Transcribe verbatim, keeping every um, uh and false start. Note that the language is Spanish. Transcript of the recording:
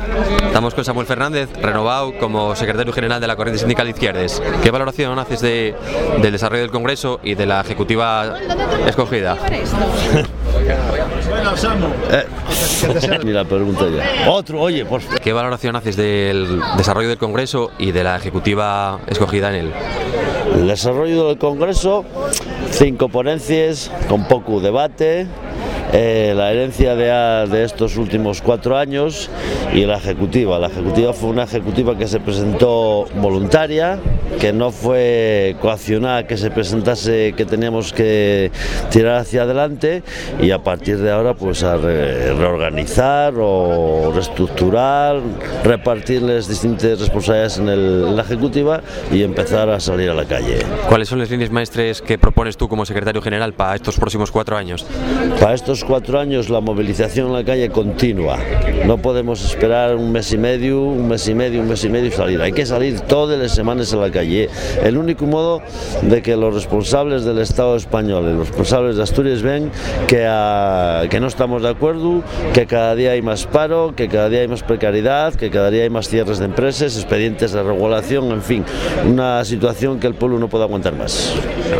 Estamos con Samuel Fernández, renovado como secretario general de la Corriente Sindical Izquierdes. ¿Qué valoración haces de, del desarrollo del Congreso y de la ejecutiva escogida? Bueno, Samu. Eh, mira, pregunta ya. Otro, oye, por favor. ¿Qué valoración haces del desarrollo del Congreso y de la ejecutiva escogida en él? El desarrollo del Congreso, cinco ponencias con poco debate. Eh, la herencia de, de estos últimos cuatro años y la ejecutiva. La ejecutiva fue una ejecutiva que se presentó voluntaria, que no fue coaccionada, que se presentase, que teníamos que tirar hacia adelante, y a partir de ahora pues a re, reorganizar o reestructurar, repartirles distintas responsabilidades en, el, en la ejecutiva y empezar a salir a la calle. ¿Cuáles son las líneas maestras que propones tú como secretario general para estos próximos cuatro años? Para estos cuatro años la movilización en la calle continua. No podemos esperar un mes y medio, un mes y medio, un mes y medio y salir. Hay que salir todas las semanas a la calle. El único modo de que los responsables del Estado español y los responsables de Asturias ven que, a, que no estamos de acuerdo, que cada día hay más paro, que cada día hay más precariedad, que cada día hay más cierres de empresas, expedientes de regulación, en fin, una situación que el pueblo no puede aguantar más.